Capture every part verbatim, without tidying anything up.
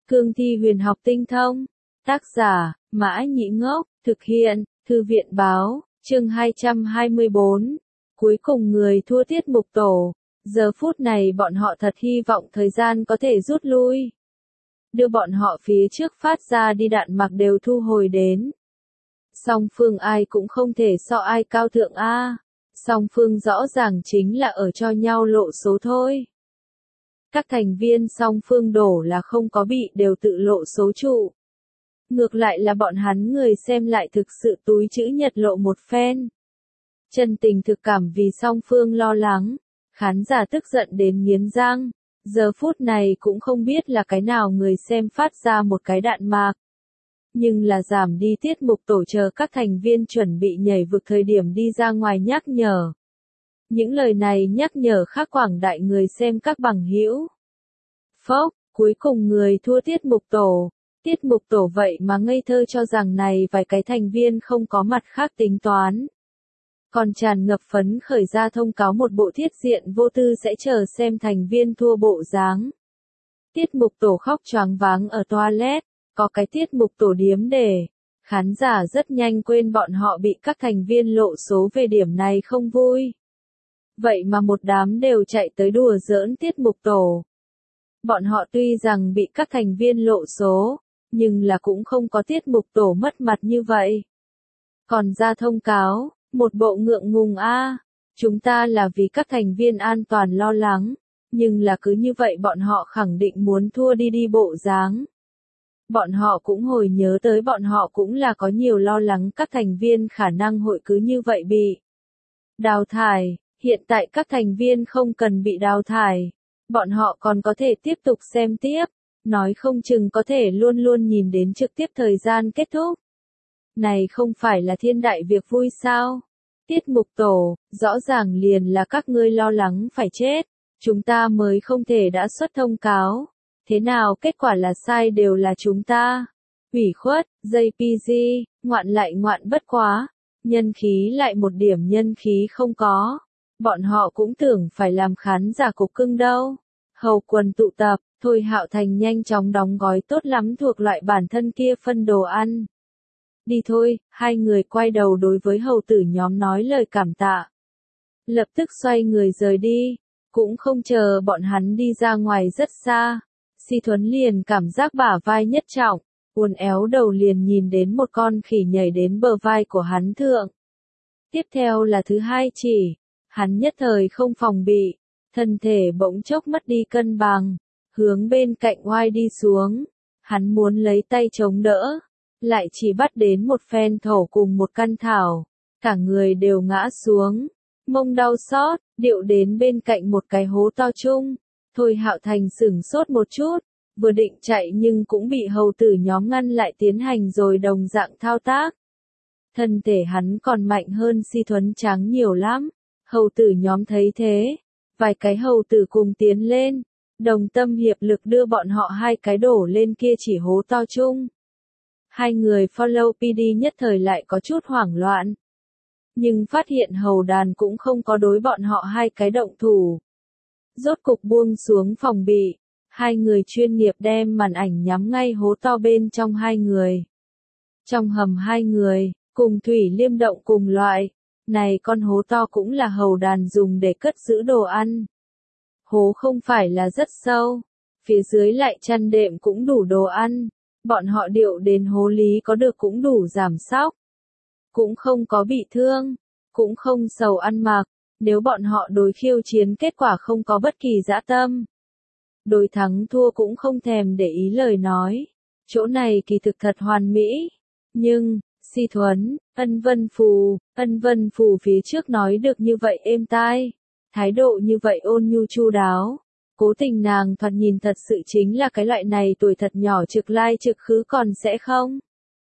Cương thi huyền học tinh thông. Tác giả, Mã Nhĩ Ngốc, thực hiện, Thư viện Báo, chương hai trăm hai mươi bốn. Cuối cùng người thua tiết mục tổ. Giờ phút này bọn họ thật hy vọng thời gian có thể rút lui. Đưa bọn họ phía trước phát ra đi đạn mặc đều thu hồi đến. Song phương ai cũng không thể so ai cao thượng a. Song phương rõ ràng chính là ở cho nhau lộ số thôi. Các thành viên song phương đổ là không có bị đều tự lộ số trụ. Ngược lại là bọn hắn người xem lại thực sự túi chữ nhật lộ một phen. Chân tình thực cảm vì song phương lo lắng. Khán giả tức giận đến nghiến răng. Giờ phút này cũng không biết là cái nào người xem phát ra một cái đạn mạc. Nhưng là giảm đi tiết mục tổ chờ các thành viên chuẩn bị nhảy vực thời điểm đi ra ngoài nhắc nhở. Những lời này nhắc nhở khác quảng đại người xem các bằng hữu. Phốc, cuối cùng người thua tiết mục tổ. Tiết mục tổ vậy mà ngây thơ cho rằng này vài cái thành viên không có mặt khác tính toán. Còn tràn ngập phấn khởi ra thông cáo một bộ thiết diện vô tư sẽ chờ xem thành viên thua bộ dáng. Tiết mục tổ khóc choáng váng ở toilet, có cái tiết mục tổ điếm để. Khán giả rất nhanh quên bọn họ bị các thành viên lộ số về điểm này không vui. Vậy mà một đám đều chạy tới đùa giỡn tiết mục tổ. Bọn họ tuy rằng bị các thành viên lộ số, nhưng là cũng không có tiết mục tổ mất mặt như vậy. Còn ra thông cáo, một bộ ngượng ngùng a, chúng ta là vì các thành viên an toàn lo lắng, nhưng là cứ như vậy bọn họ khẳng định muốn thua đi đi bộ dáng. Bọn họ cũng hồi nhớ tới bọn họ cũng là có nhiều lo lắng các thành viên khả năng hội cứ như vậy bị đào thải, hiện tại các thành viên không cần bị đào thải, bọn họ còn có thể tiếp tục xem tiếp, nói không chừng có thể luôn luôn nhìn đến trực tiếp thời gian kết thúc. Này không phải là thiên đại việc vui sao? Tiết mục tổ, rõ ràng liền là các ngươi lo lắng phải chết, chúng ta mới không thể đã xuất thông cáo. Thế nào kết quả là sai đều là chúng ta. Ủy khuất, jê pê giê, ngoạn lại ngoạn bất quá. Nhân khí lại một điểm nhân khí không có. Bọn họ cũng tưởng phải làm khán giả cục cưng đâu. Hầu quần tụ tập, Thôi Hạo Thành nhanh chóng đóng gói tốt lắm thuộc loại bản thân kia phân đồ ăn. Đi thôi, hai người quay đầu đối với hầu tử nhóm nói lời cảm tạ. Lập tức xoay người rời đi. Cũng không chờ bọn hắn đi ra ngoài rất xa. Si Thuấn liền cảm giác bả vai nhất trọng, uốn éo đầu liền nhìn đến một con khỉ nhảy đến bờ vai của hắn thượng. Tiếp theo là thứ hai chỉ, hắn nhất thời không phòng bị, thân thể bỗng chốc mất đi cân bằng, hướng bên cạnh oai đi xuống, hắn muốn lấy tay chống đỡ, lại chỉ bắt đến một phen thổ cùng một căn thảo, cả người đều ngã xuống, mông đau xót, điệu đến bên cạnh một cái hố to chung. Thôi Hạo Thành sửng sốt một chút, vừa định chạy nhưng cũng bị hầu tử nhóm ngăn lại tiến hành rồi đồng dạng thao tác. Thân thể hắn còn mạnh hơn Si Thuấn Tráng nhiều lắm, hầu tử nhóm thấy thế, vài cái hầu tử cùng tiến lên, đồng tâm hiệp lực đưa bọn họ hai cái đổ lên kia chỉ hố to chung. Hai người follow pê đê nhất thời lại có chút hoảng loạn. Nhưng phát hiện hầu đàn cũng không có đối bọn họ hai cái động thủ. Rốt cục buông xuống phòng bị, hai người chuyên nghiệp đem màn ảnh nhắm ngay hố to bên trong hai người. Trong hầm hai người, cùng thủy liêm động cùng loại, này con hố to cũng là hầu đàn dùng để cất giữ đồ ăn. Hố không phải là rất sâu, phía dưới lại chăn đệm cũng đủ đồ ăn, bọn họ điệu đến hố lý có được cũng đủ giảm sóc. Cũng không có bị thương, cũng không sầu ăn mặc. Nếu bọn họ đối khiêu chiến kết quả không có bất kỳ dã tâm. Đối thắng thua cũng không thèm để ý lời nói. Chỗ này kỳ thực thật hoàn mỹ. Nhưng, Si Thuấn, Ân Vân Phù, Ân Vân Phù phía trước nói được như vậy êm tai. Thái độ như vậy ôn nhu chu đáo. Cố tình nàng thoạt nhìn thật sự chính là cái loại này tuổi thật nhỏ trực lai trực khứ còn sẽ không.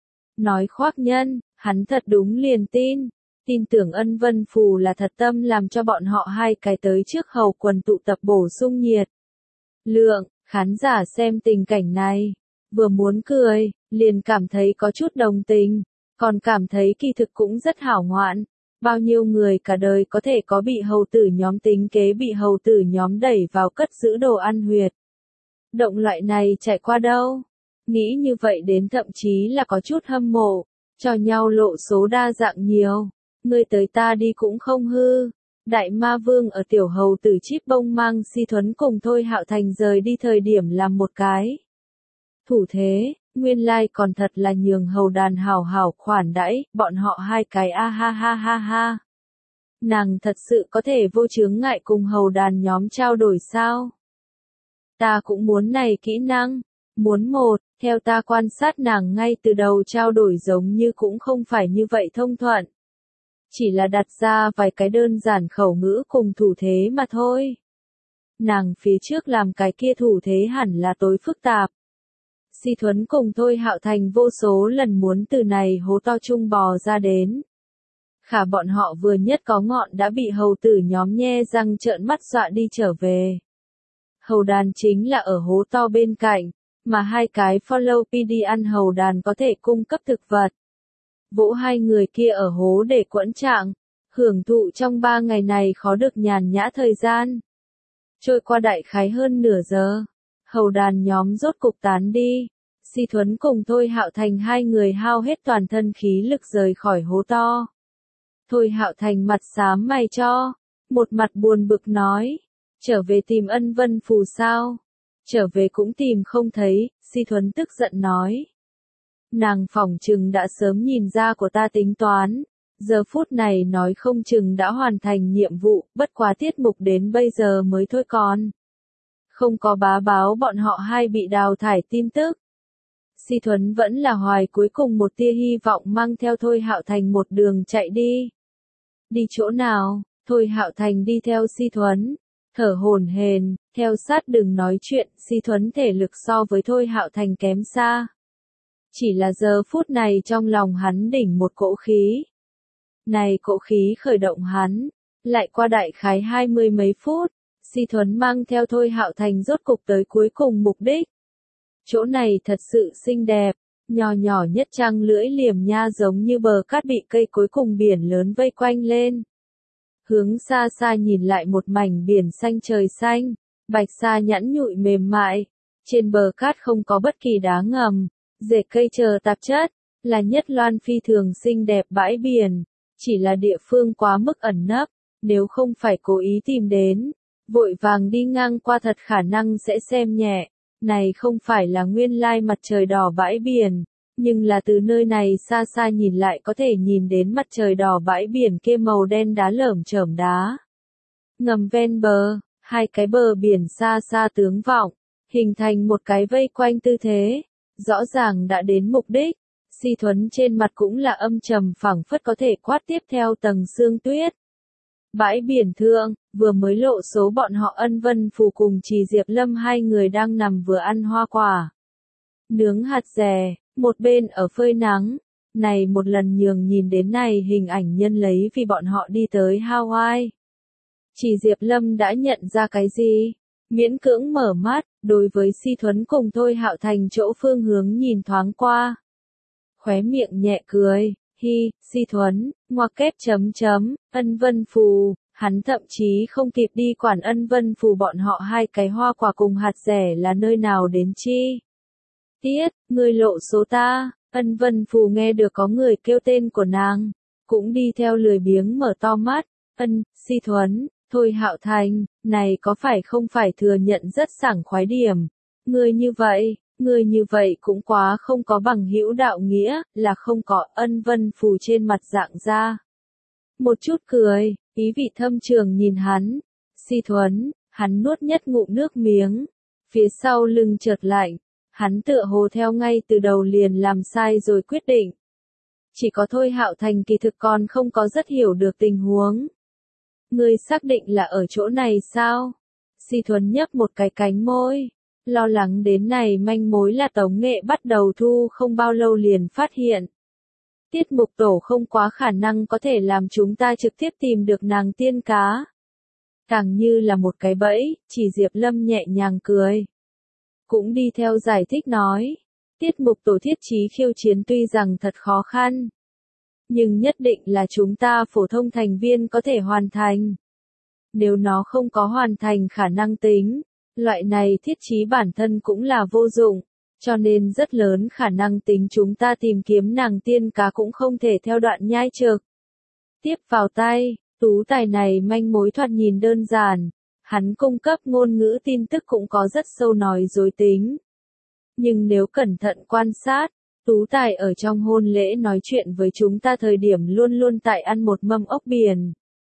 Nói khoác nhân, hắn thật đúng liền tin. Tin tưởng Ân Vân Phù là thật tâm làm cho bọn họ hai cái tới trước hầu quần tụ tập bổ sung nhiệt. Lượng, khán giả xem tình cảnh này, vừa muốn cười, liền cảm thấy có chút đồng tình, còn cảm thấy kỳ thực cũng rất hảo ngoạn. Bao nhiêu người cả đời có thể có bị hầu tử nhóm tính kế bị hầu tử nhóm đẩy vào cất giữ đồ ăn huyệt. Động loại này chạy qua đâu, Nghĩ như vậy đến thậm chí là có chút hâm mộ, cho nhau lộ số đa dạng nhiều. Ngươi tới ta đi cũng không hư. Đại ma vương ở tiểu hầu tử Chíp Bông mang Si Thuấn cùng Thôi Hạo Thành rời đi thời điểm làm một cái thủ thế, nguyên lai còn thật là nhường hầu đàn hảo hảo khoản đãi, bọn họ hai cái a ha ha ha ha. Nàng thật sự có thể vô chướng ngại cùng hầu đàn nhóm trao đổi sao? Ta cũng muốn này kỹ năng, muốn một, theo ta quan sát nàng ngay từ đầu trao đổi giống như cũng không phải như vậy thông thuận. Chỉ là đặt ra vài cái đơn giản khẩu ngữ cùng thủ thế mà thôi. Nàng phía trước làm cái kia thủ thế hẳn là tối phức tạp. Si Thuấn cùng Thôi Hạo Thành vô số lần muốn từ này hố to chung bò ra đến. Khả bọn họ vừa nhất có ngọn đã bị hầu tử nhóm nhe răng trợn mắt dọa đi trở về. Hầu đàn chính là ở hố to bên cạnh, mà hai cái follow pê đê ăn hầu đàn có thể cung cấp thực vật. Vỗ hai người kia ở hố để quẫn trạng, hưởng thụ trong ba ngày này khó được nhàn nhã thời gian. Trôi qua đại khái hơn nửa giờ, hầu đàn nhóm rốt cục tán đi. Si Thuấn cùng Thôi Hạo Thành hai người hao hết toàn thân khí lực rời khỏi hố to. Thôi Hạo Thành mặt xám mày cho, một mặt buồn bực nói, trở về tìm Ân Vân Phù sao? Trở về cũng tìm không thấy, Si Thuấn tức giận nói. Nàng phỏng chừng đã sớm nhìn ra của ta tính toán, giờ phút này nói không chừng đã hoàn thành nhiệm vụ, bất quá tiết mục đến bây giờ mới thôi còn. Không có bá báo bọn họ hai bị đào thải tin tức. Si Thuấn vẫn là hoài cuối cùng một tia hy vọng mang theo Thôi Hạo Thành một đường chạy đi. Đi chỗ nào? Thôi Hạo Thành đi theo Si Thuấn, thở hổn hển, theo sát đừng nói chuyện, Si Thuấn thể lực so với Thôi Hạo Thành kém xa. Chỉ là giờ phút này trong lòng hắn đỉnh một cỗ khí. Này cỗ khí khởi động hắn, lại qua đại khái hai mươi mấy phút, Si Thuấn mang theo Thôi Hạo Thành rốt cục tới cuối cùng mục đích. Chỗ này thật sự xinh đẹp, nhỏ nhỏ nhất trăng lưỡi liềm nha giống như bờ cát bị cây cối cùng biển lớn vây quanh lên. Hướng xa xa nhìn lại một mảnh biển xanh trời xanh, bạch sa nhẵn nhụi mềm mại, trên bờ cát không có bất kỳ đá ngầm, rễ cây chờ tạp chất, là nhất loan phi thường xinh đẹp bãi biển, chỉ là địa phương quá mức ẩn nấp, nếu không phải cố ý tìm đến, vội vàng đi ngang qua thật khả năng sẽ xem nhẹ. Này không phải là nguyên lai mặt trời đỏ bãi biển, nhưng là từ nơi này xa xa nhìn lại có thể nhìn đến mặt trời đỏ bãi biển kia màu đen đá lởm chởm đá. Ngầm ven bờ, hai cái bờ biển xa xa tướng vọng, hình thành một cái vây quanh tư thế, rõ ràng đã đến mục đích. Si Thuấn trên mặt cũng là âm trầm phảng phất có thể quát tiếp theo tầng sương tuyết. Bãi biển thượng, vừa mới lộ số bọn họ Ân Vân Phù cùng Trì Diệp Lâm hai người đang nằm vừa ăn hoa quả. Nướng hạt dẻ, một bên ở phơi nắng. Này một lần nhường nhìn đến này hình ảnh nhân lấy vì bọn họ đi tới Hawaii. Trì Diệp Lâm đã nhận ra cái gì? Miễn cưỡng mở mắt, đối với Si Thuấn cùng Thôi Hạo Thành chỗ phương hướng nhìn thoáng qua. Khóe miệng nhẹ cười. Hi, Si Thuấn, ngoặc kép chấm chấm, Ân Vân Phù, hắn thậm chí không kịp đi quản Ân Vân Phù bọn họ hai cái hoa quả cùng hạt rẻ là nơi nào đến chi. Tiết, người lộ số ta, Ân Vân Phù nghe được có người kêu tên của nàng, cũng đi theo lười biếng mở to mắt, Ân, Si Thuấn, Thôi Hạo Thành, này có phải không phải thừa nhận rất sảng khoái điểm, người như vậy. Người như vậy cũng quá không có bằng hữu đạo nghĩa, là không có Ân Vân Phù trên mặt dạng ra. Một chút cười, ý vị thâm trường nhìn hắn. Si Thuấn, hắn nuốt nhất ngụm nước miếng. Phía sau lưng chợt lạnh, hắn tựa hồ theo ngay từ đầu liền làm sai rồi quyết định. Chỉ có Thôi Hạo Thành kỳ thực còn không có rất hiểu được tình huống. Ngươi xác định là ở chỗ này sao? Si Thuấn nhấp một cái cánh môi. Lo lắng đến này manh mối là Tống Nghệ bắt đầu thu không bao lâu liền phát hiện. Tiết mục tổ không quá khả năng có thể làm chúng ta trực tiếp tìm được nàng tiên cá. Càng như là một cái bẫy, Chỉ Diệp Lâm nhẹ nhàng cười. Cũng đi theo giải thích nói. Tiết mục tổ thiết trí khiêu chiến tuy rằng thật khó khăn. Nhưng nhất định là chúng ta phổ thông thành viên có thể hoàn thành. Nếu nó không có hoàn thành khả năng tính. Loại này thiết trí bản thân cũng là vô dụng, cho nên rất lớn khả năng tính chúng ta tìm kiếm nàng tiên cá cũng không thể theo đoạn nhai trực tiếp vào tay. Tú tài này manh mối thoạt nhìn đơn giản, hắn cung cấp ngôn ngữ tin tức cũng có rất sâu nói dối tính. Nhưng nếu cẩn thận quan sát, tú tài ở trong hôn lễ nói chuyện với chúng ta thời điểm luôn luôn tại ăn một mâm ốc biển.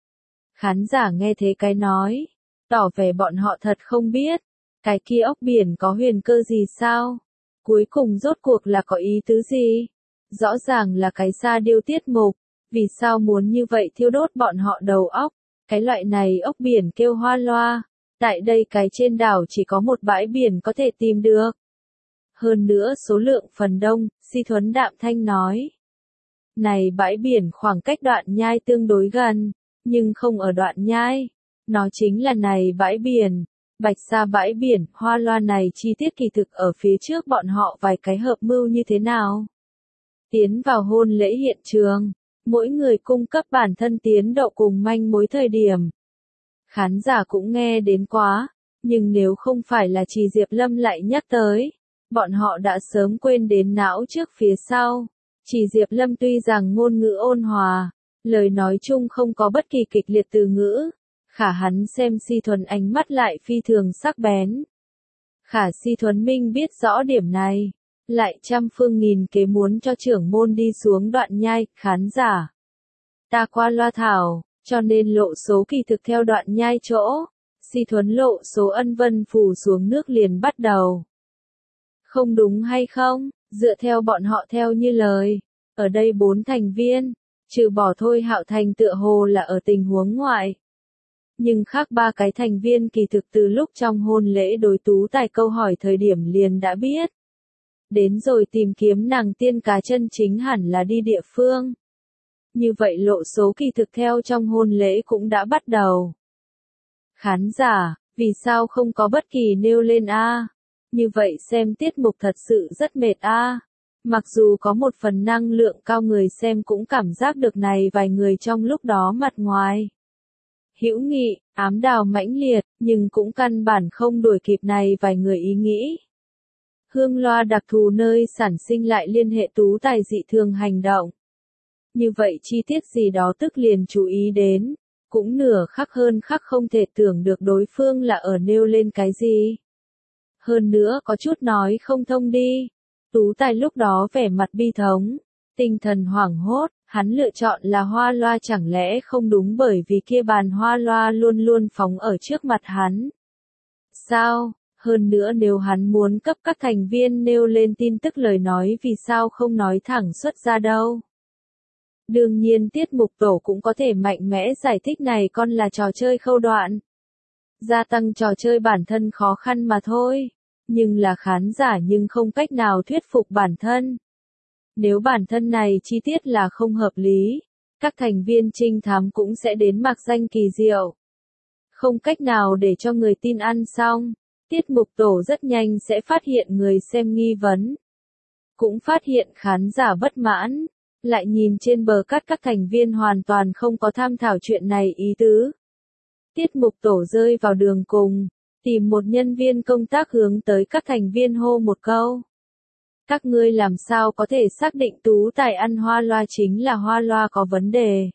Khán giả nghe thế cái nói, tỏ vẻ bọn họ thật không biết, cái kia ốc biển có huyền cơ gì sao? Cuối cùng rốt cuộc là có ý tứ gì? Rõ ràng là cái sa điêu tiết mục, vì sao muốn như vậy thiêu đốt bọn họ đầu óc? Cái loại này ốc biển kêu hoa loa, tại đây cái trên đảo chỉ có một bãi biển có thể tìm được. Hơn nữa số lượng phần đông, Si Thuấn đạm thanh nói. Này bãi biển khoảng cách đoạn nhai tương đối gần, nhưng không ở đoạn nhai. Nó chính là này bãi biển, bạch sa bãi biển, hoa loa này chi tiết kỳ thực ở phía trước bọn họ vài cái hợp mưu như thế nào. Tiến vào hôn lễ hiện trường, mỗi người cung cấp bản thân tiến độ cùng manh mối thời điểm. Khán giả cũng nghe đến quá, nhưng nếu không phải là Trì Diệp Lâm lại nhắc tới, bọn họ đã sớm quên đến não trước phía sau. Trì Diệp Lâm tuy rằng ngôn ngữ ôn hòa, lời nói chung không có bất kỳ kịch liệt từ ngữ, khả hắn xem Si Thuần ánh mắt lại phi thường sắc bén. Khả Si Thuần Minh biết rõ điểm này, lại trăm phương nghìn kế muốn cho trưởng môn đi xuống đoạn nhai, khán giả. Ta qua loa thảo, cho nên lộ số kỳ thực theo đoạn nhai chỗ, Si Thuần lộ số ân vân phủ xuống nước liền bắt đầu. Không đúng hay không, dựa theo bọn họ theo như lời, ở đây bốn thành viên, trừ bỏ Thôi Hạo Thành tựa hồ là ở tình huống ngoại. Nhưng khác ba cái thành viên kỳ thực từ lúc trong hôn lễ đối tú tài câu hỏi thời điểm liền đã biết. Đến rồi tìm kiếm nàng tiên cá chân chính hẳn là đi địa phương. Như vậy lộ số kỳ thực theo trong hôn lễ cũng đã bắt đầu. Khán giả, vì sao không có bất kỳ nêu lên a? Như vậy xem tiết mục thật sự rất mệt a. Mặc dù có một phần năng lượng cao người xem cũng cảm giác được này vài người trong lúc đó mặt ngoài. Hữu nghị, ám đào mãnh liệt, nhưng cũng căn bản không đuổi kịp này vài người ý nghĩ. Hương loa đặc thù nơi sản sinh lại liên hệ tú tài dị thường hành động. Như vậy chi tiết gì đó tức liền chú ý đến, cũng nửa khắc hơn khắc không thể tưởng được đối phương là ở nêu lên cái gì. Hơn nữa có chút nói không thông đi. Tú tài lúc đó vẻ mặt bi thống, tinh thần hoảng hốt, hắn lựa chọn là hoa loa chẳng lẽ không đúng bởi vì kia bàn hoa loa luôn luôn phóng ở trước mặt hắn. Sao, hơn nữa nếu hắn muốn cấp các thành viên nêu lên tin tức lời nói vì sao không nói thẳng xuất ra đâu. Đương nhiên tiết mục tổ cũng có thể mạnh mẽ giải thích này con là trò chơi khâu đoạn. Gia tăng trò chơi bản thân khó khăn mà thôi. Nhưng là khán giả nhưng không cách nào thuyết phục bản thân. Nếu bản thân này chi tiết là không hợp lý, các thành viên trinh thám cũng sẽ đến mạc danh kỳ diệu. Không cách nào để cho người tin ăn xong, tiết mục tổ rất nhanh sẽ phát hiện người xem nghi vấn. Cũng phát hiện khán giả bất mãn, lại nhìn trên bờ cát các thành viên hoàn toàn không có tham thảo chuyện này ý tứ. Tiết mục tổ rơi vào đường cùng. Tìm một nhân viên công tác hướng tới các thành viên hô một câu. Các ngươi làm sao có thể xác định tú tài ăn hoa loa chính là hoa loa có vấn đề.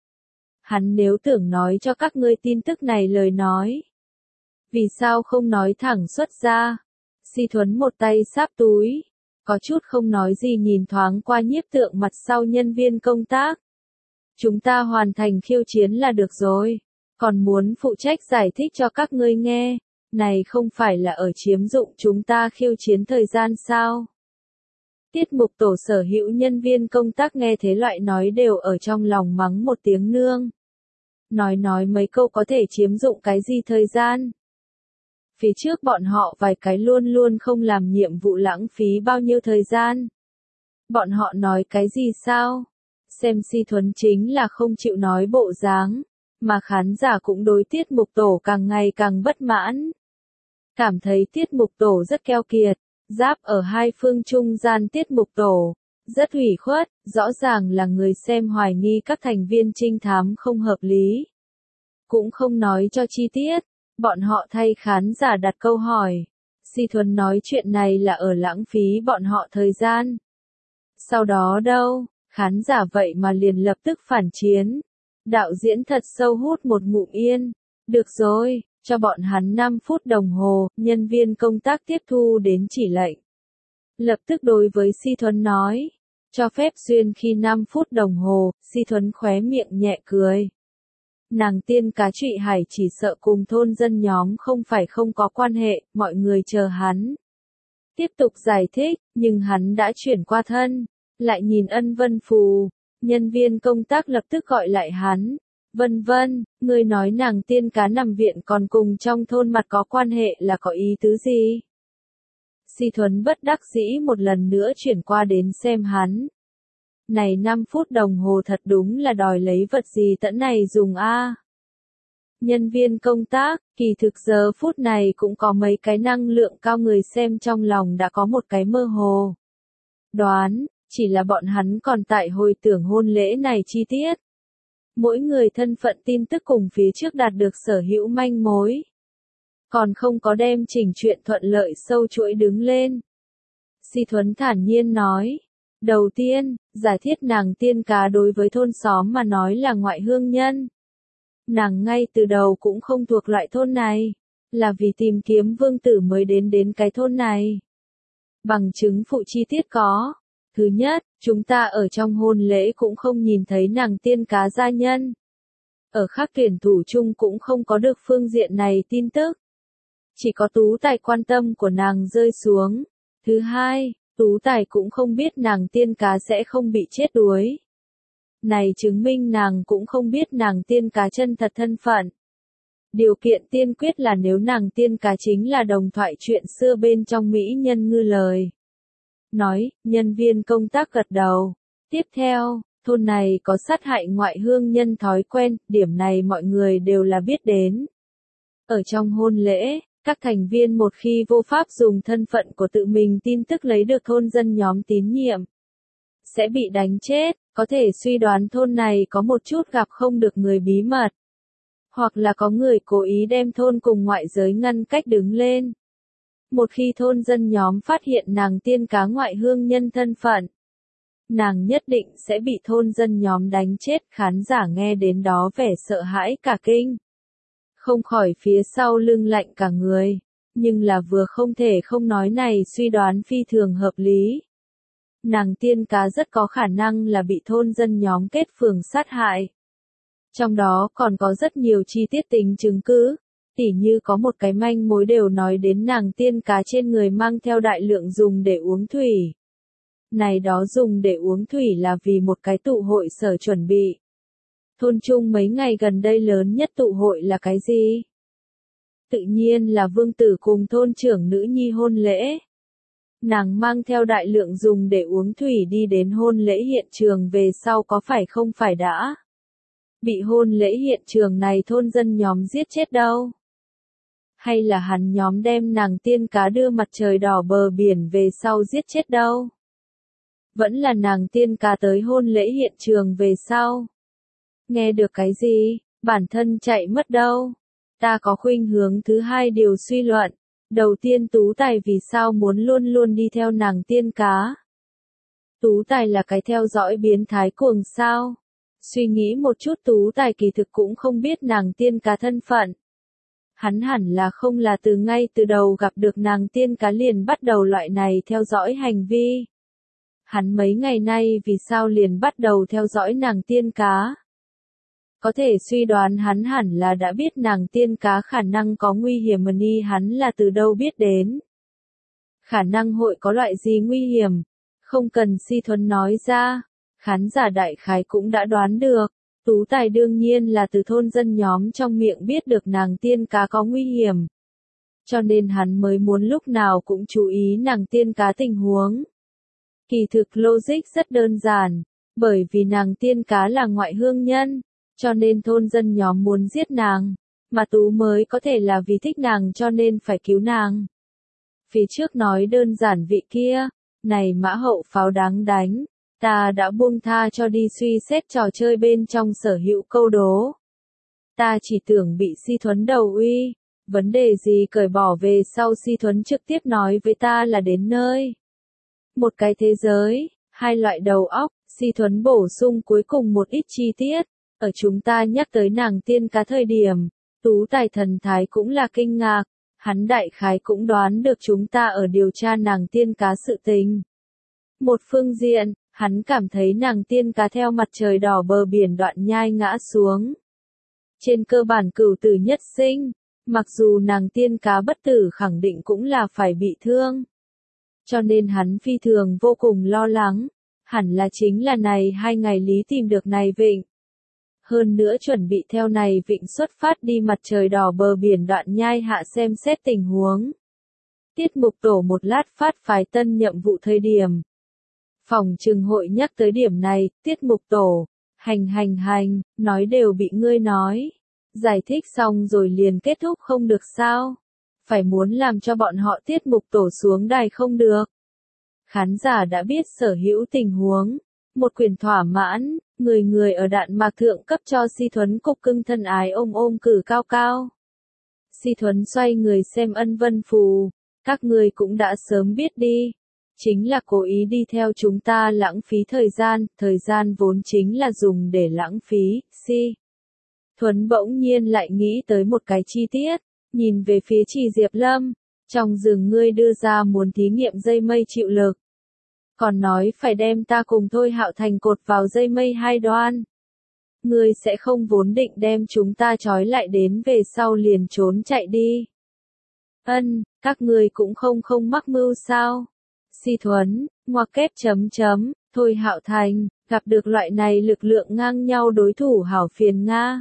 Hắn nếu tưởng nói cho các ngươi tin tức này lời nói. Vì sao không nói thẳng xuất ra? Si Thuấn một tay sáp túi. Có chút không nói gì nhìn thoáng qua nhiếp tượng mặt sau nhân viên công tác. Chúng ta hoàn thành khiêu chiến là được rồi. Còn muốn phụ trách giải thích cho các ngươi nghe. Này không phải là ở chiếm dụng chúng ta khiêu chiến thời gian sao? Tiết mục tổ sở hữu nhân viên công tác nghe thế loại nói đều ở trong lòng mắng một tiếng nương. Nói nói mấy câu có thể chiếm dụng cái gì thời gian? Phía trước bọn họ vài cái luôn luôn không làm nhiệm vụ lãng phí bao nhiêu thời gian. Bọn họ nói cái gì sao? Xem Si Thuấn chính là không chịu nói bộ dáng, mà khán giả cũng đối tiết mục tổ càng ngày càng bất mãn. Cảm thấy tiết mục tổ rất keo kiệt, giáp ở hai phương trung gian tiết mục tổ, rất ủy khuất, rõ ràng là người xem hoài nghi các thành viên trinh thám không hợp lý. Cũng không nói cho chi tiết, bọn họ thay khán giả đặt câu hỏi. Si Thuấn nói chuyện này là ở lãng phí bọn họ thời gian. Sau đó đâu, khán giả vậy mà liền lập tức phản chiến. Đạo diễn thật sâu hút một ngụm yên. Được rồi, cho bọn hắn năm phút đồng hồ, nhân viên công tác tiếp thu đến chỉ lệnh. Lập tức đối với Si Thuấn nói, cho phép duyên khi năm phút đồng hồ, Si Thuấn khóe miệng nhẹ cười. Nàng tiên cá Trụy Hải chỉ sợ cùng thôn dân nhóm không phải không có quan hệ, mọi người chờ hắn. Tiếp tục giải thích, nhưng hắn đã chuyển qua thân, lại nhìn Ân Vân Phù, nhân viên công tác lập tức gọi lại hắn. Vân Vân, ngươi nói nàng tiên cá nằm viện còn cùng trong thôn mặt có quan hệ là có ý tứ gì? Si Thuấn bất đắc dĩ một lần nữa chuyển qua đến xem hắn. Này năm phút đồng hồ thật đúng là đòi lấy vật gì tận này dùng a. Nhân viên công tác, kỳ thực giờ phút này cũng có mấy cái năng lượng cao người xem trong lòng đã có một cái mơ hồ. Đoán, chỉ là bọn hắn còn tại hồi tưởng hôn lễ này chi tiết. Mỗi người thân phận tin tức cùng phía trước đạt được sở hữu manh mối. Còn không có đem chỉnh chuyện thuận lợi sâu chuỗi đứng lên. Si Thuấn thản nhiên nói. Đầu tiên, giải thiết nàng tiên cá đối với thôn xóm mà nói là ngoại hương nhân. Nàng ngay từ đầu cũng không thuộc loại thôn này, là vì tìm kiếm vương tử mới đến đến cái thôn này. Bằng chứng phụ chi tiết có. Thứ nhất, chúng ta ở trong hôn lễ cũng không nhìn thấy nàng tiên cá gia nhân. Ở khác tuyển thủ chung cũng không có được phương diện này tin tức. Chỉ có Tú Tài quan tâm của nàng rơi xuống. Thứ hai, Tú Tài cũng không biết nàng tiên cá sẽ không bị chết đuối. Này chứng minh nàng cũng không biết nàng tiên cá chân thật thân phận. Điều kiện tiên quyết là nếu nàng tiên cá chính là đồng thoại chuyện xưa bên trong mỹ nhân ngư lời. Nói, nhân viên công tác gật đầu. Tiếp theo, thôn này có sát hại ngoại hương nhân thói quen, điểm này mọi người đều là biết đến. Ở trong hôn lễ, các thành viên một khi vô pháp dùng thân phận của tự mình tin tức lấy được thôn dân nhóm tín nhiệm, sẽ bị đánh chết, có thể suy đoán thôn này có một chút gặp không được người bí mật. Hoặc là có người cố ý đem thôn cùng ngoại giới ngăn cách đứng lên. Một khi thôn dân nhóm phát hiện nàng tiên cá ngoại hương nhân thân phận, nàng nhất định sẽ bị thôn dân nhóm đánh chết. Khán giả nghe đến đó vẻ sợ hãi cả kinh. Không khỏi phía sau lưng lạnh cả người. Nhưng là vừa không thể không nói này suy đoán phi thường hợp lý. Nàng tiên cá rất có khả năng là bị thôn dân nhóm kết phường sát hại. Trong đó còn có rất nhiều chi tiết tính chứng cứ. Tỉ như có một cái manh mối đều nói đến nàng tiên cá trên người mang theo đại lượng dùng để uống thủy. Này đó dùng để uống thủy là vì một cái tụ hội sở chuẩn bị. Thôn Trung mấy ngày gần đây lớn nhất tụ hội là cái gì? Tự nhiên là vương tử cùng thôn trưởng nữ nhi hôn lễ. Nàng mang theo đại lượng dùng để uống thủy đi đến hôn lễ hiện trường về sau có phải không phải đã bị hôn lễ hiện trường này thôn dân nhóm giết chết đâu? Hay là hắn nhóm đem nàng tiên cá đưa mặt trời đỏ bờ biển về sau giết chết đâu? Vẫn là nàng tiên cá tới hôn lễ hiện trường về sau. Nghe được cái gì? Bản thân chạy mất đâu? Ta có khuynh hướng thứ hai điều suy luận. Đầu tiên Tú Tài vì sao muốn luôn luôn đi theo nàng tiên cá? Tú Tài là cái theo dõi biến thái cuồng sao? Suy nghĩ một chút Tú Tài kỳ thực cũng không biết nàng tiên cá thân phận. Hắn hẳn là không là từ ngay từ đầu gặp được nàng tiên cá liền bắt đầu loại này theo dõi hành vi. Hắn mấy ngày nay vì sao liền bắt đầu theo dõi nàng tiên cá? Có thể suy đoán hắn hẳn là đã biết nàng tiên cá khả năng có nguy hiểm mà ni hắn là từ đâu biết đến. Khả năng hội có loại gì nguy hiểm? Không cần Si Thuấn nói ra. Khán giả đại khái cũng đã đoán được. Tú Tài đương nhiên là từ thôn dân nhóm trong miệng biết được nàng tiên cá có nguy hiểm. Cho nên hắn mới muốn lúc nào cũng chú ý nàng tiên cá tình huống. Kỳ thực logic rất đơn giản. Bởi vì nàng tiên cá là ngoại hương nhân. Cho nên thôn dân nhóm muốn giết nàng. Mà Tú mới có thể là vì thích nàng cho nên phải cứu nàng. Phía trước nói đơn giản vị kia. Này mã hậu pháo đáng đánh. Ta đã buông tha cho đi suy xét trò chơi bên trong sở hữu câu đố. Ta chỉ tưởng bị Si Thuấn đầu uy. Vấn đề gì cởi bỏ về sau Si Thuấn trực tiếp nói với ta là đến nơi. Một cái thế giới, hai loại đầu óc, Si Thuấn bổ sung cuối cùng một ít chi tiết. Ở chúng ta nhắc tới nàng tiên cá thời điểm, Tú Tài thần thái cũng là kinh ngạc. Hắn đại khái cũng đoán được chúng ta ở điều tra nàng tiên cá sự tình. Một phương diện, hắn cảm thấy nàng tiên cá theo mặt trời đỏ bờ biển Đoạn Nhai ngã xuống. Trên cơ bản cửu tử nhất sinh, mặc dù nàng tiên cá bất tử khẳng định cũng là phải bị thương. Cho nên hắn phi thường vô cùng lo lắng, hẳn là chính là này hai ngày lý tìm được này vịnh. Hơn nữa chuẩn bị theo này vịnh xuất phát đi mặt trời đỏ bờ biển Đoạn Nhai hạ xem xét tình huống. Tiết mục tổ một lát phát phái tân nhiệm vụ thời điểm. Phòng trừng hội nhắc tới điểm này, tiết mục tổ, hành hành hành, nói đều bị ngươi nói. Giải thích xong rồi liền kết thúc không được sao? Phải muốn làm cho bọn họ tiết mục tổ xuống đài không được. Khán giả đã biết sở hữu tình huống. Một quyền thỏa mãn, người người ở đạn mạc thượng cấp cho Si Thuấn cục cưng thân ái ôm ôm cử cao cao. Si Thuấn xoay người xem Ân Vân Phù, các người cũng đã sớm biết đi. Chính là cố ý đi theo chúng ta lãng phí thời gian, thời gian vốn chính là dùng để lãng phí, Si. Thuấn bỗng nhiên lại nghĩ tới một cái chi tiết, nhìn về phía Trì Diệp Lâm, trong rừng ngươi đưa ra muốn thí nghiệm dây mây chịu lực. Còn nói phải đem ta cùng Thôi Hạo Thành cột vào dây mây hai đoan. Ngươi sẽ không vốn định đem chúng ta trói lại đến về sau liền trốn chạy đi. Ân, các ngươi cũng không không mắc mưu sao. Si Thuấn, ngoặc kép chấm chấm, Thôi Hạo Thành, gặp được loại này lực lượng ngang nhau đối thủ hảo phiền Nga.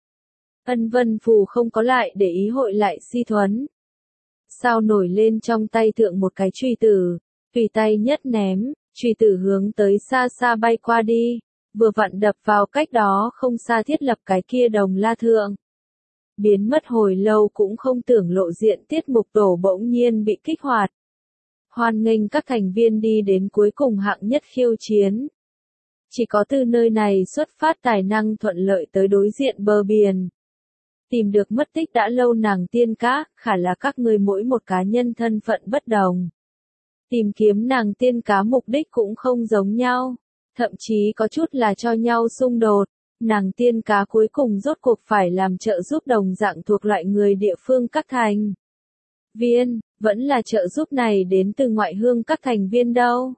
Ân Vân Phù không có lại để ý hội lại Si Thuấn. Sao nổi lên trong tay thượng một cái chùy tử, tùy tay nhất ném, chùy tử hướng tới xa xa bay qua đi, vừa vặn đập vào cách đó không xa thiết lập cái kia đồng la thượng. Biến mất hồi lâu cũng không tưởng lộ diện tiết mục tổ bỗng nhiên bị kích hoạt. Hoan nghênh các thành viên đi đến cuối cùng hạng nhất khiêu chiến. Chỉ có từ nơi này xuất phát tài năng thuận lợi tới đối diện bờ biển. Tìm được mất tích đã lâu nàng tiên cá, khả là các người mỗi một cá nhân thân phận bất đồng. Tìm kiếm nàng tiên cá mục đích cũng không giống nhau, thậm chí có chút là cho nhau xung đột. Nàng tiên cá cuối cùng rốt cuộc phải làm trợ giúp đồng dạng thuộc loại người địa phương các thành viên, vẫn là trợ giúp này đến từ ngoại hương các thành viên đâu.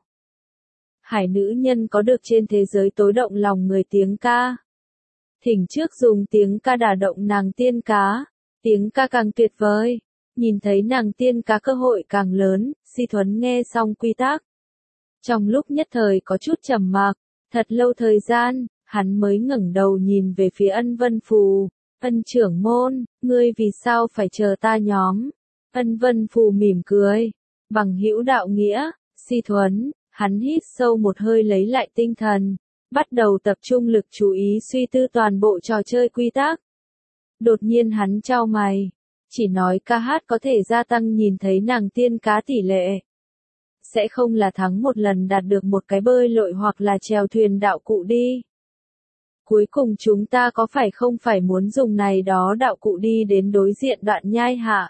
Hải nữ nhân có được trên thế giới tối động lòng người tiếng ca. Thỉnh trước dùng tiếng ca đả động nàng tiên cá, tiếng ca càng tuyệt vời, nhìn thấy nàng tiên cá cơ hội càng lớn, Si Thuấn nghe xong quy tắc. Trong lúc nhất thời có chút trầm mặc, thật lâu thời gian, hắn mới ngẩng đầu nhìn về phía Ân Vân Phù, Ân trưởng môn, ngươi vì sao phải chờ ta nhóm? Ân Vân Phù mỉm cười, bằng hữu đạo nghĩa, Si Thuấn, hắn hít sâu một hơi lấy lại tinh thần. Bắt đầu tập trung lực chú ý suy tư toàn bộ trò chơi quy tắc. Đột nhiên hắn chau mày. Chỉ nói ca hát có thể gia tăng nhìn thấy nàng tiên cá tỷ lệ. Sẽ không là thắng một lần đạt được một cái bơi lội hoặc là chèo thuyền đạo cụ đi. Cuối cùng chúng ta có phải không phải muốn dùng này đó đạo cụ đi đến đối diện Đoạn Nhai hạ?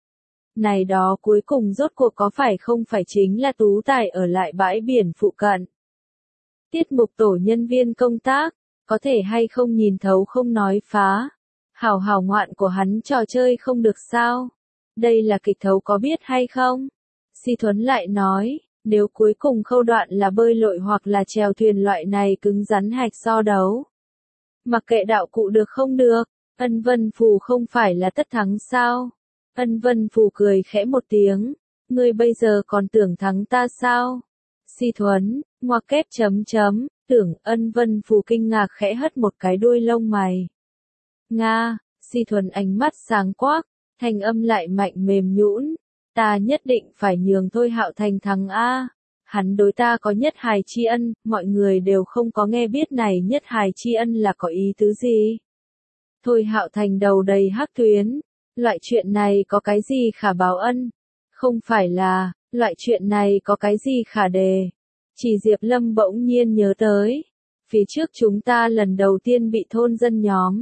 Này đó cuối cùng rốt cuộc có phải không phải chính là Tú Tài ở lại bãi biển phụ cận? Tiết mục tổ nhân viên công tác, có thể hay không nhìn thấu không nói phá. Hảo hảo ngoạn của hắn trò chơi không được sao? Đây là kịch thấu có biết hay không? Si Thuấn lại nói, nếu cuối cùng khâu đoạn là bơi lội hoặc là chèo thuyền loại này cứng rắn hạch so đấu. Mặc kệ đạo cụ được không được, Ân Vân Phù không phải là tất thắng sao? Ân Vân Phù cười khẽ một tiếng, ngươi bây giờ còn tưởng thắng ta sao? Si Thuấn, ngoặc kép chấm chấm, tưởng Ân Vân Phù kinh ngạc khẽ hất một cái đuôi lông mày. Nga, Si Thuấn ánh mắt sáng quắc, thanh âm lại mạnh mềm nhũn, ta nhất định phải nhường Thôi Hạo Thành thắng A. Hắn đối ta có nhất hài tri ân, mọi người đều không có nghe biết này nhất hài tri ân là có ý tứ gì. Thôi Hạo Thành đầu đầy hắc tuyến, loại chuyện này có cái gì khả báo ân? Không phải là, loại chuyện này có cái gì khả đề? Chỉ Diệp Lâm bỗng nhiên nhớ tới. Phía trước chúng ta lần đầu tiên bị thôn dân nhóm,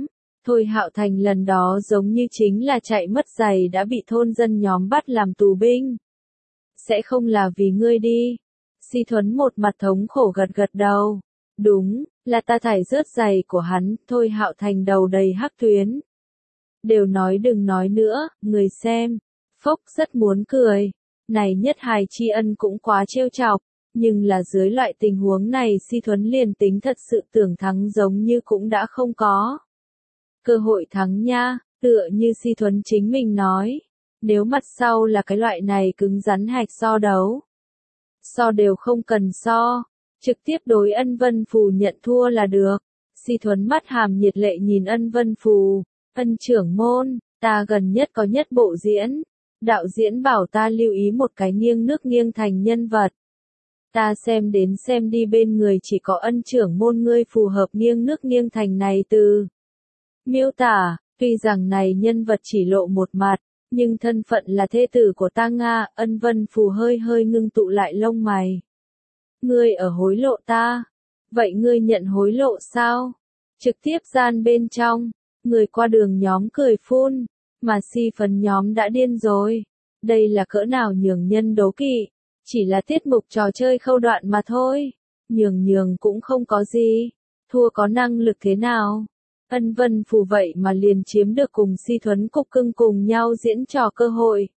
Thôi Hạo Thành lần đó giống như chính là chạy mất giày đã bị thôn dân nhóm bắt làm tù binh. Sẽ không là vì ngươi đi. Si Thuấn một mặt thống khổ gật gật đầu. Đúng, là ta thải rớt giày của hắn. Thôi Hạo Thành đầu đầy hắc tuyến. Đều nói đừng nói nữa, người xem. Phốc rất muốn cười. Này nhất hài tri ân cũng quá trêu chọc. Nhưng là dưới loại tình huống này Si Thuấn liền tính thật sự tưởng thắng giống như cũng đã không có. Cơ hội thắng nha, tựa như Si Thuấn chính mình nói. Nếu mặt sau là cái loại này cứng rắn hạch so đấu. So đều không cần so. Trực tiếp đối Ân Vân Phù nhận thua là được. Si Thuấn mắt hàm nhiệt lệ nhìn Ân Vân Phù. Ân trưởng môn, ta gần nhất có nhất bộ diễn. Đạo diễn bảo ta lưu ý một cái nghiêng nước nghiêng thành nhân vật. Ta xem đến xem đi bên người chỉ có Ân trưởng môn ngươi phù hợp nghiêng nước nghiêng thành này từ. Miêu tả, tuy rằng này nhân vật chỉ lộ một mặt, nhưng thân phận là thê tử của ta Nga. Ân Vân Phù hơi hơi ngưng tụ lại lông mày. Ngươi ở hối lộ ta. Vậy ngươi nhận hối lộ sao? Trực tiếp gian bên trong, người qua đường nhóm cười phun, mà Si Phấn nhóm đã điên rồi. Đây là cỡ nào nhường nhân đố kỵ, chỉ là tiết mục trò chơi khâu đoạn mà thôi. Nhường nhường cũng không có gì, thua có năng lực thế nào. Ân Vân Phù vậy mà liền chiếm được cùng Si Thuấn cục cưng cùng nhau diễn trò cơ hội.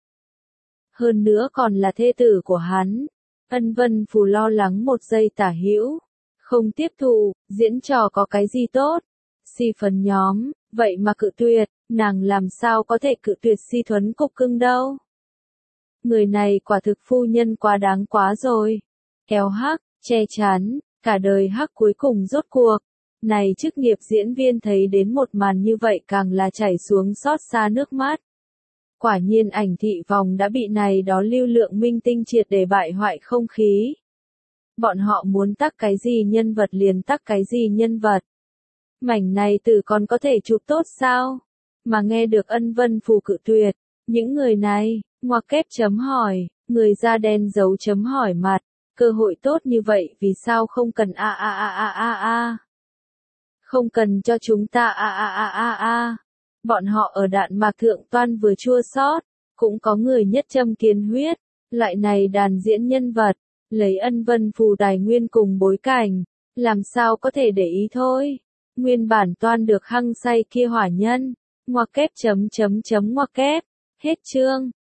Hơn nữa còn là thê tử của hắn. Ân Vân Phù lo lắng một giây tả hữu. Không tiếp thụ, diễn trò có cái gì tốt. Si Phấn nhóm, vậy mà cự tuyệt, nàng làm sao có thể cự tuyệt Si Thuấn cục cưng đâu. Người này quả thực phu nhân quá đáng quá rồi. Kéo hắc, che chắn, cả đời hắc cuối cùng rốt cuộc. Này chức nghiệp diễn viên thấy đến một màn như vậy càng là chảy xuống xót xa nước mắt. Quả nhiên ảnh thị vòng đã bị này đó lưu lượng minh tinh triệt để bại hoại không khí. Bọn họ muốn tắc cái gì nhân vật liền tắc cái gì nhân vật. Mảnh này từ còn có thể chụp tốt sao? Mà nghe được Ân Vân Phù cự tuyệt, những người này, ngoặc kép chấm hỏi, người da đen dấu chấm hỏi mặt, cơ hội tốt như vậy vì sao không cần a a a a a a. Không cần cho chúng ta a a a a a. Bọn họ ở Đạn Mạc Thượng Toan vừa chua xót, cũng có người nhất châm kiến huyết, loại này đàn diễn nhân vật, lấy Ân Vân Phù tài nguyên cùng bối cảnh, làm sao có thể để ý thôi. Nguyên bản toan được hăng say kia hỏa nhân, ngoặc kép chấm chấm chấm ngoặc kép, hết chương.